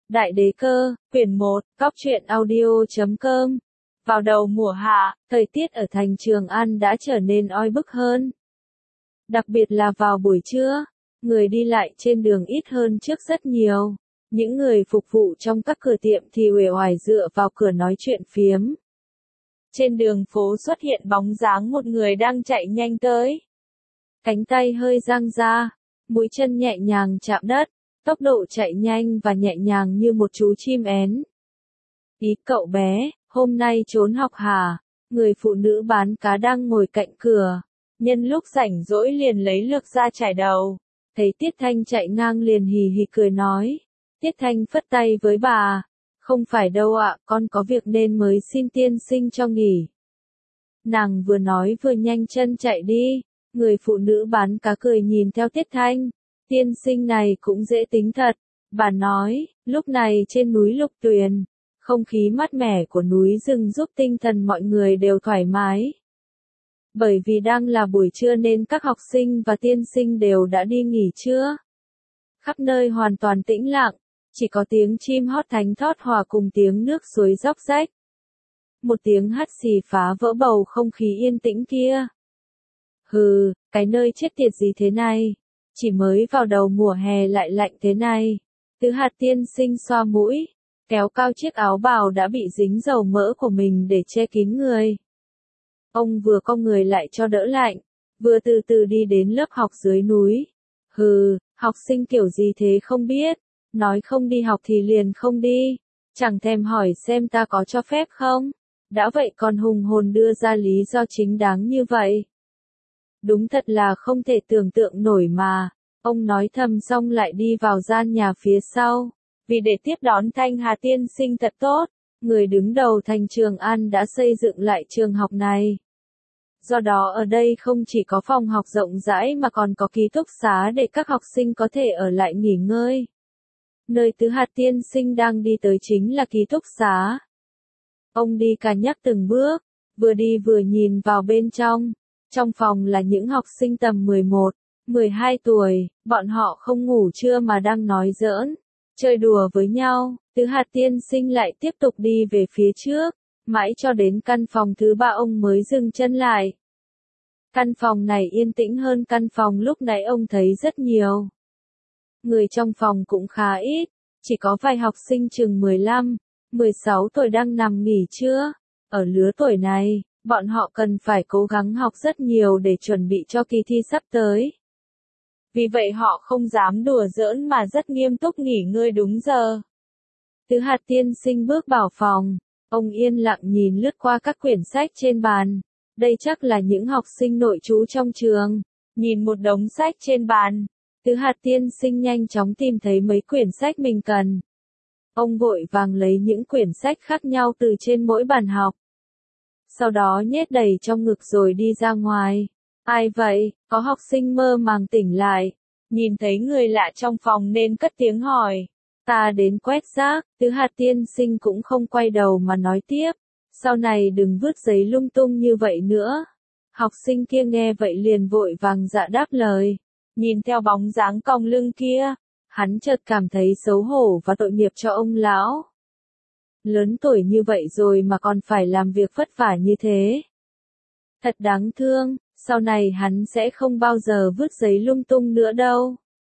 Đại đế cơ, quyển 1, Góc truyện audio.com. Vào đầu mùa hạ, thời tiết ở thành Trường An đã trở nên oi bức hơn. Đặc biệt là vào buổi trưa, người đi lại trên đường ít hơn trước rất nhiều. Những người phục vụ trong các cửa tiệm thì uể oải dựa vào cửa nói chuyện phiếm. Trên đường phố xuất hiện bóng dáng một người đang chạy nhanh tới. Cánh tay hơi dang ra, mũi chân nhẹ nhàng chạm đất, tốc độ chạy nhanh và nhẹ nhàng như một chú chim én. Ý cậu bé, hôm nay trốn học hả? Người phụ nữ bán cá đang ngồi cạnh cửa. Nhân lúc rảnh rỗi liền lấy lược ra chải đầu. Thấy Tiết Thanh chạy ngang liền hì hì cười nói. Tiết Thanh phất tay với bà. Không phải đâu ạ, con có việc nên mới xin tiên sinh cho nghỉ. Nàng vừa nói vừa nhanh chân chạy đi. Người phụ nữ bán cá cười nhìn theo Tiết Thanh. Tiên sinh này cũng dễ tính thật. Bà nói, lúc này trên núi Lục Tuyền, không khí mát mẻ của núi rừng giúp tinh thần mọi người đều thoải mái. Bởi vì đang là buổi trưa nên các học sinh và tiên sinh đều đã đi nghỉ trưa. Khắp nơi hoàn toàn tĩnh lặng, chỉ có tiếng chim hót thánh thót hòa cùng tiếng nước suối róc rách. Một tiếng hắt xì phá vỡ bầu không khí yên tĩnh kia. Hừ, cái nơi chết tiệt gì thế này? Chỉ mới vào đầu mùa hè lại lạnh thế này. Tứ Hạt tiên sinh xoa mũi, kéo cao chiếc áo bào đã bị dính dầu mỡ của mình để che kín người. Ông vừa cong người lại cho đỡ lạnh, vừa từ từ đi đến lớp học dưới núi. Hừ, học sinh kiểu gì thế không biết, nói không đi học thì liền không đi, chẳng thèm hỏi xem ta có cho phép không. Đã vậy còn hùng hồn đưa ra lý do chính đáng như vậy. Đúng thật là không thể tưởng tượng nổi mà. Ông nói thầm xong lại đi vào gian nhà phía sau. Vì để tiếp đón Thanh Hà tiên sinh thật tốt, người đứng đầu thành Trường An đã xây dựng lại trường học này. Do đó ở đây không chỉ có phòng học rộng rãi mà còn có ký túc xá để các học sinh có thể ở lại nghỉ ngơi. Nơi Tứ Hạt tiên sinh đang đi tới chính là ký túc xá. Ông đi cà nhắc từng bước, vừa đi vừa nhìn vào bên trong. Trong phòng là những học sinh tầm 11, 12 tuổi, bọn họ không ngủ trưa mà đang nói giỡn, chơi đùa với nhau. Tứ Hạt tiên sinh lại tiếp tục đi về phía trước, mãi cho đến căn phòng thứ 3 ông mới dừng chân lại. Căn phòng này yên tĩnh hơn căn phòng lúc nãy ông thấy rất nhiều. Người trong phòng cũng khá ít, chỉ có vài học sinh chừng 15, 16 tuổi đang nằm nghỉ trưa. Ở lứa tuổi này, bọn họ cần phải cố gắng học rất nhiều để chuẩn bị cho kỳ thi sắp tới. Vì vậy họ không dám đùa giỡn mà rất nghiêm túc nghỉ ngơi đúng giờ. Tứ Hạt tiên sinh bước vào phòng, ông yên lặng nhìn lướt qua các quyển sách trên bàn. Đây chắc là những học sinh nội trú trong trường. Nhìn một đống sách trên bàn, Tứ Hạt tiên sinh nhanh chóng tìm thấy mấy quyển sách mình cần. Ông vội vàng lấy những quyển sách khác nhau từ trên mỗi bàn học. Sau đó nhét đầy trong ngực rồi đi ra ngoài. Ai vậy? Có học sinh mơ màng tỉnh lại. Nhìn thấy người lạ trong phòng nên cất tiếng hỏi. Ta đến quét rác. Tứ Hạt tiên sinh cũng không quay đầu mà nói tiếp. Sau này đừng vứt giấy lung tung như vậy nữa. Học sinh kia nghe vậy liền vội vàng dạ đáp lời. Nhìn theo bóng dáng cong lưng kia, hắn chợt cảm thấy xấu hổ và tội nghiệp cho ông lão. Lớn tuổi như vậy rồi mà còn phải làm việc vất vả như thế. Thật đáng thương, sau này hắn sẽ không bao giờ vứt giấy lung tung nữa đâu.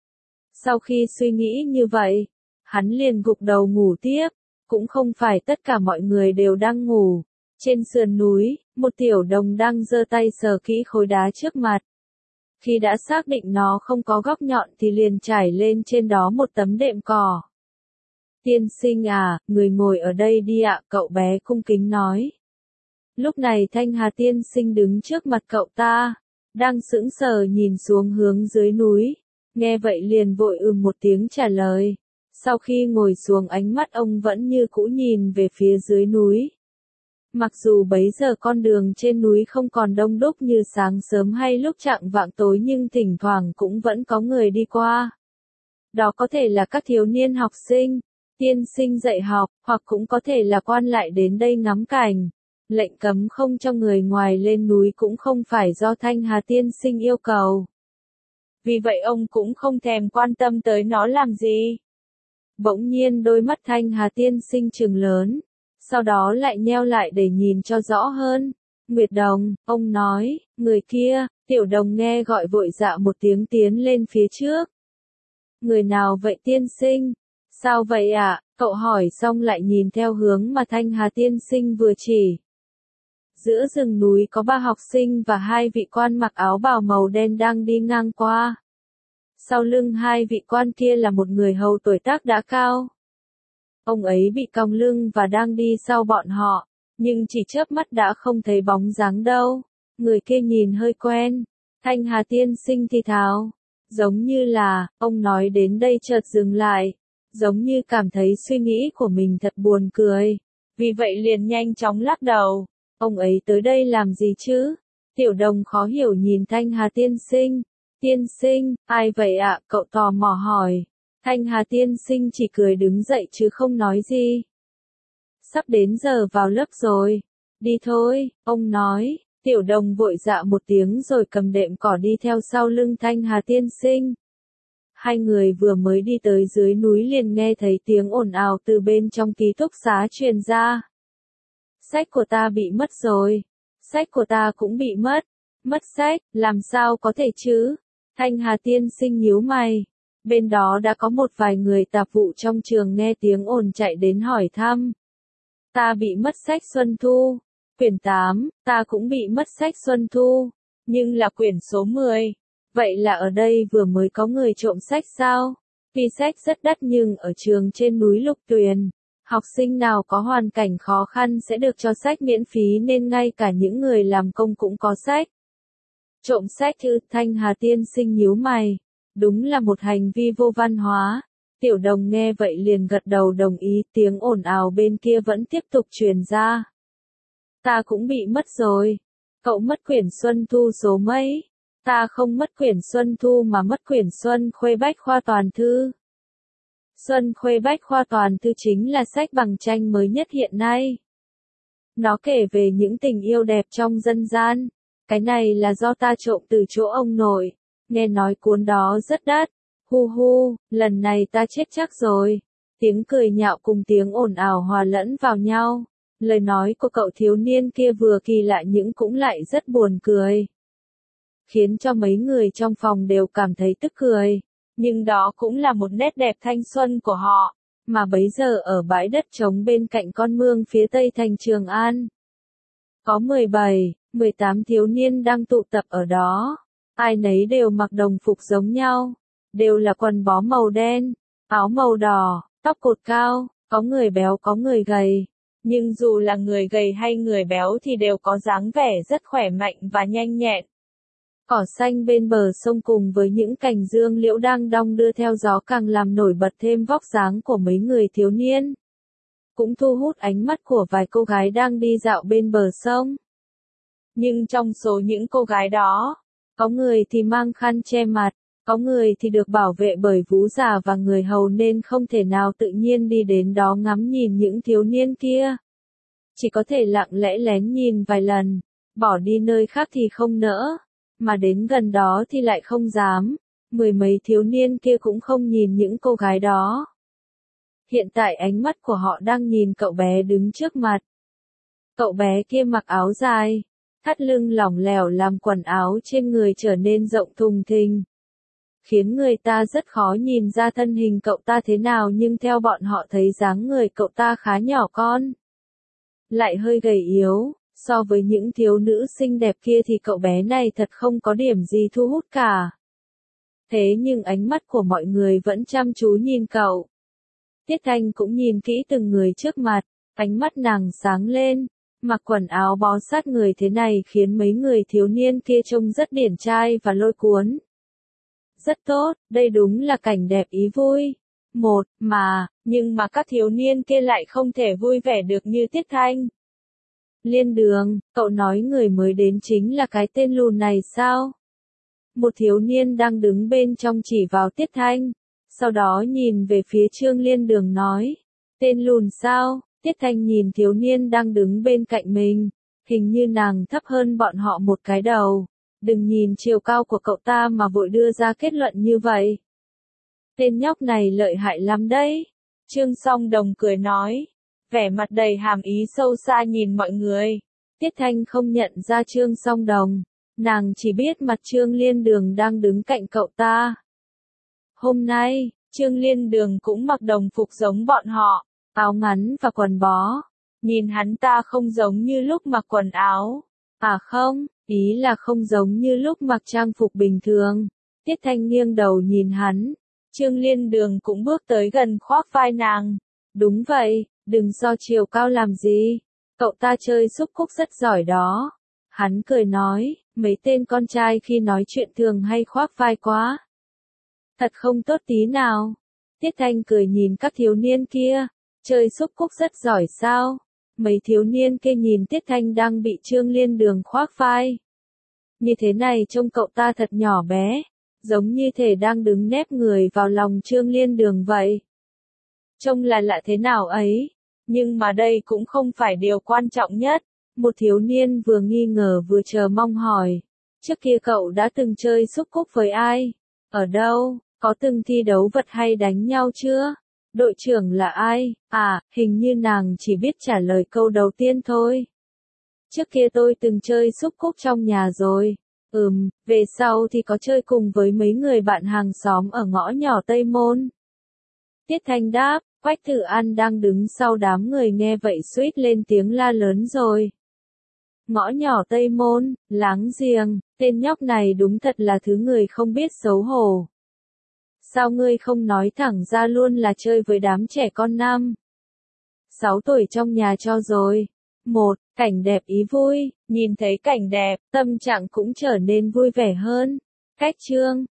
Sau khi suy nghĩ như vậy, hắn liền gục đầu ngủ tiếp. Cũng không phải tất cả mọi người đều đang ngủ. Trên sườn núi, một tiểu đồng đang giơ tay sờ kỹ khối đá trước mặt. Khi đã xác định nó không có góc nhọn thì liền trải lên trên đó một tấm đệm cỏ. Tiên sinh à, người ngồi ở đây đi ạ, cậu bé cung kính nói. Lúc này Thanh Hà tiên sinh đứng trước mặt cậu ta, đang sững sờ nhìn xuống hướng dưới núi. Nghe vậy liền vội một tiếng trả lời. Sau khi ngồi xuống ánh mắt ông vẫn như cũ nhìn về phía dưới núi. Mặc dù bấy giờ con đường trên núi không còn đông đúc như sáng sớm hay lúc chạng vạng tối nhưng thỉnh thoảng cũng vẫn có người đi qua. Đó có thể là các thiếu niên học sinh, tiên sinh dạy học, hoặc cũng có thể là quan lại đến đây ngắm cảnh. Lệnh cấm không cho người ngoài lên núi cũng không phải do Thanh Hà tiên sinh yêu cầu. Vì vậy ông cũng không thèm quan tâm tới nó làm gì. Bỗng nhiên đôi mắt Thanh Hà tiên sinh trừng lớn, sau đó lại nheo lại để nhìn cho rõ hơn. Nguyệt Đồng, ông nói, người kia. Tiểu Đồng nghe gọi vội dạ một tiếng tiến lên phía trước. Người nào vậy tiên sinh? Sao vậy ạ? Cậu hỏi xong lại nhìn theo hướng mà Thanh Hà tiên sinh vừa chỉ. Giữa rừng núi có 3 học sinh và 2 vị quan mặc áo bào màu đen đang đi ngang qua. Sau lưng 2 vị quan kia là một người hầu tuổi tác đã cao. Ông ấy bị cong lưng và đang đi sau bọn họ, nhưng chỉ chớp mắt đã không thấy bóng dáng đâu. Người kia nhìn hơi quen. Thanh Hà tiên sinh thì thào. Giống như là, ông nói đến đây chợt dừng lại. Giống như cảm thấy suy nghĩ của mình thật buồn cười. Vì vậy liền nhanh chóng lắc đầu. Ông ấy tới đây làm gì chứ? Tiểu Đồng khó hiểu nhìn Thanh Hà tiên sinh. Tiên sinh, ai vậy ạ? Cậu tò mò hỏi. Thanh Hà tiên sinh chỉ cười đứng dậy chứ không nói gì. Sắp đến giờ vào lớp rồi. Đi thôi, ông nói. Tiểu Đồng vội dạ một tiếng rồi cầm đệm cỏ đi theo sau lưng Thanh Hà tiên sinh. Hai người vừa mới đi tới dưới núi liền nghe thấy tiếng ồn ào từ bên trong ký túc xá truyền ra. Sách của ta bị mất rồi. Sách của ta cũng bị mất. Mất sách, làm sao có thể chứ? Thanh Hà tiên sinh nhíu mày. Bên đó đã có một vài người tạp vụ trong trường nghe tiếng ồn chạy đến hỏi thăm. Ta bị mất sách Xuân Thu. Quyển 8, ta cũng bị mất sách Xuân Thu. Nhưng là quyển số 10. Vậy là ở đây vừa mới có người trộm sách sao? Vì sách rất đắt nhưng ở trường trên núi Lục Tuyền, học sinh nào có hoàn cảnh khó khăn sẽ được cho sách miễn phí nên ngay cả những người làm công cũng có sách. Trộm sách ư? Thanh Hà tiên sinh nhíu mày. Đúng là một hành vi vô văn hóa. Tiểu Đồng nghe vậy liền gật đầu đồng ý, tiếng ồn ào bên kia vẫn tiếp tục truyền ra. Ta cũng bị mất rồi. Cậu mất quyển Xuân Thu số mấy? Ta không mất quyển Xuân Thu mà mất quyển Xuân Khuê Bách Khoa Toàn Thư. Xuân Khuê Bách Khoa Toàn Thư chính là sách bằng tranh mới nhất hiện nay. Nó kể về những tình yêu đẹp trong dân gian. Cái này là do ta trộm từ chỗ ông nội. Nghe nói cuốn đó rất đắt. Hu hu, lần này ta chết chắc rồi. Tiếng cười nhạo cùng tiếng ồn ào hòa lẫn vào nhau. Lời nói của cậu thiếu niên kia vừa kỳ lạ nhưng cũng lại rất buồn cười. Khiến cho mấy người trong phòng đều cảm thấy tức cười. Nhưng đó cũng là một nét đẹp thanh xuân của họ. Mà bấy giờ ở bãi đất trống bên cạnh con mương phía tây thành Trường An. Có 17, 18 thiếu niên đang tụ tập ở đó. Ai nấy đều mặc đồng phục giống nhau. Đều là quần bó màu đen, áo màu đỏ, tóc cột cao, có người béo có người gầy. Nhưng dù là người gầy hay người béo thì đều có dáng vẻ rất khỏe mạnh và nhanh nhẹn. Cỏ xanh bên bờ sông cùng với những cành dương liễu đang đong đưa theo gió càng làm nổi bật thêm vóc dáng của mấy người thiếu niên. Cũng thu hút ánh mắt của vài cô gái đang đi dạo bên bờ sông. Nhưng trong số những cô gái đó, có người thì mang khăn che mặt, có người thì được bảo vệ bởi vú già và người hầu nên không thể nào tự nhiên đi đến đó ngắm nhìn những thiếu niên kia. Chỉ có thể lặng lẽ lén nhìn vài lần, bỏ đi nơi khác thì không nỡ, mà đến gần đó thì lại không dám. Mười mấy thiếu niên kia cũng không nhìn những cô gái đó. Hiện tại ánh mắt của họ đang nhìn cậu bé đứng trước mặt. Cậu bé kia mặc áo dài, thắt lưng lỏng lẻo làm quần áo trên người trở nên rộng thùng thình. Khiến người ta rất khó nhìn ra thân hình cậu ta thế nào nhưng theo bọn họ thấy dáng người cậu ta khá nhỏ con. Lại hơi gầy yếu, so với những thiếu nữ xinh đẹp kia thì cậu bé này thật không có điểm gì thu hút cả. Thế nhưng ánh mắt của mọi người vẫn chăm chú nhìn cậu. Tiết Thanh cũng nhìn kỹ từng người trước mặt, ánh mắt nàng sáng lên. Mặc quần áo bó sát người thế này khiến mấy người thiếu niên kia trông rất điển trai và lôi cuốn. Rất tốt, đây đúng là cảnh đẹp ý vui. Nhưng mà các thiếu niên kia lại không thể vui vẻ được như Tiết Thanh. Liên Đường, cậu nói người mới đến chính là cái tên lùn này sao? Một thiếu niên đang đứng bên trong chỉ vào Tiết Thanh. Sau đó nhìn về phía Trương Liên Đường nói. Tên lùn sao? Tiết Thanh nhìn thiếu niên đang đứng bên cạnh mình. Hình như nàng thấp hơn bọn họ một cái đầu. Đừng nhìn chiều cao của cậu ta mà vội đưa ra kết luận như vậy. Tên nhóc này lợi hại lắm đấy. Trương Song Đồng cười nói, vẻ mặt đầy hàm ý sâu xa nhìn mọi người. Tiết Thanh không nhận ra Trương Song Đồng, nàng chỉ biết mặt Trương Liên Đường đang đứng cạnh cậu ta. Hôm nay, Trương Liên Đường cũng mặc đồng phục giống bọn họ, áo ngắn và quần bó. Nhìn hắn ta không giống như lúc mặc quần áo. À không, ý là không giống như lúc mặc trang phục bình thường. Tiết Thanh nghiêng đầu nhìn hắn. Trương Liên Đường cũng bước tới gần khoác vai nàng. Đúng vậy, đừng so chiều cao làm gì. Cậu ta chơi xúc cúc rất giỏi đó. Hắn cười nói, mấy tên con trai khi nói chuyện thường hay khoác vai quá. Thật không tốt tí nào. Tiết Thanh cười nhìn các thiếu niên kia. Chơi xúc cúc rất giỏi sao? Mấy thiếu niên kia nhìn Tiết Thanh đang bị Trương Liên Đường khoác vai. Như thế này trông cậu ta thật nhỏ bé, giống như thể đang đứng nép người vào lòng Trương Liên Đường vậy. Trông là lạ thế nào ấy, nhưng mà đây cũng không phải điều quan trọng nhất. Một thiếu niên vừa nghi ngờ vừa chờ mong hỏi, trước kia cậu đã từng chơi xúc cúc với ai? Ở đâu? Có từng thi đấu vật hay đánh nhau chưa? Đội trưởng là ai? À, hình như nàng chỉ biết trả lời câu đầu tiên thôi. Trước kia tôi từng chơi xúc cúc trong nhà rồi. Về sau thì có chơi cùng với mấy người bạn hàng xóm ở ngõ nhỏ Tây Môn. Tiết Thanh đáp, Quách Tử An đang đứng sau đám người nghe vậy suýt lên tiếng la lớn rồi. Ngõ nhỏ Tây Môn, láng giềng, tên nhóc này đúng thật là thứ người không biết xấu hổ. Sao ngươi không nói thẳng ra luôn là chơi với đám trẻ con 6 tuổi trong nhà cho rồi. Cảnh đẹp ý vui, nhìn thấy cảnh đẹp, tâm trạng cũng trở nên vui vẻ hơn. Cách chương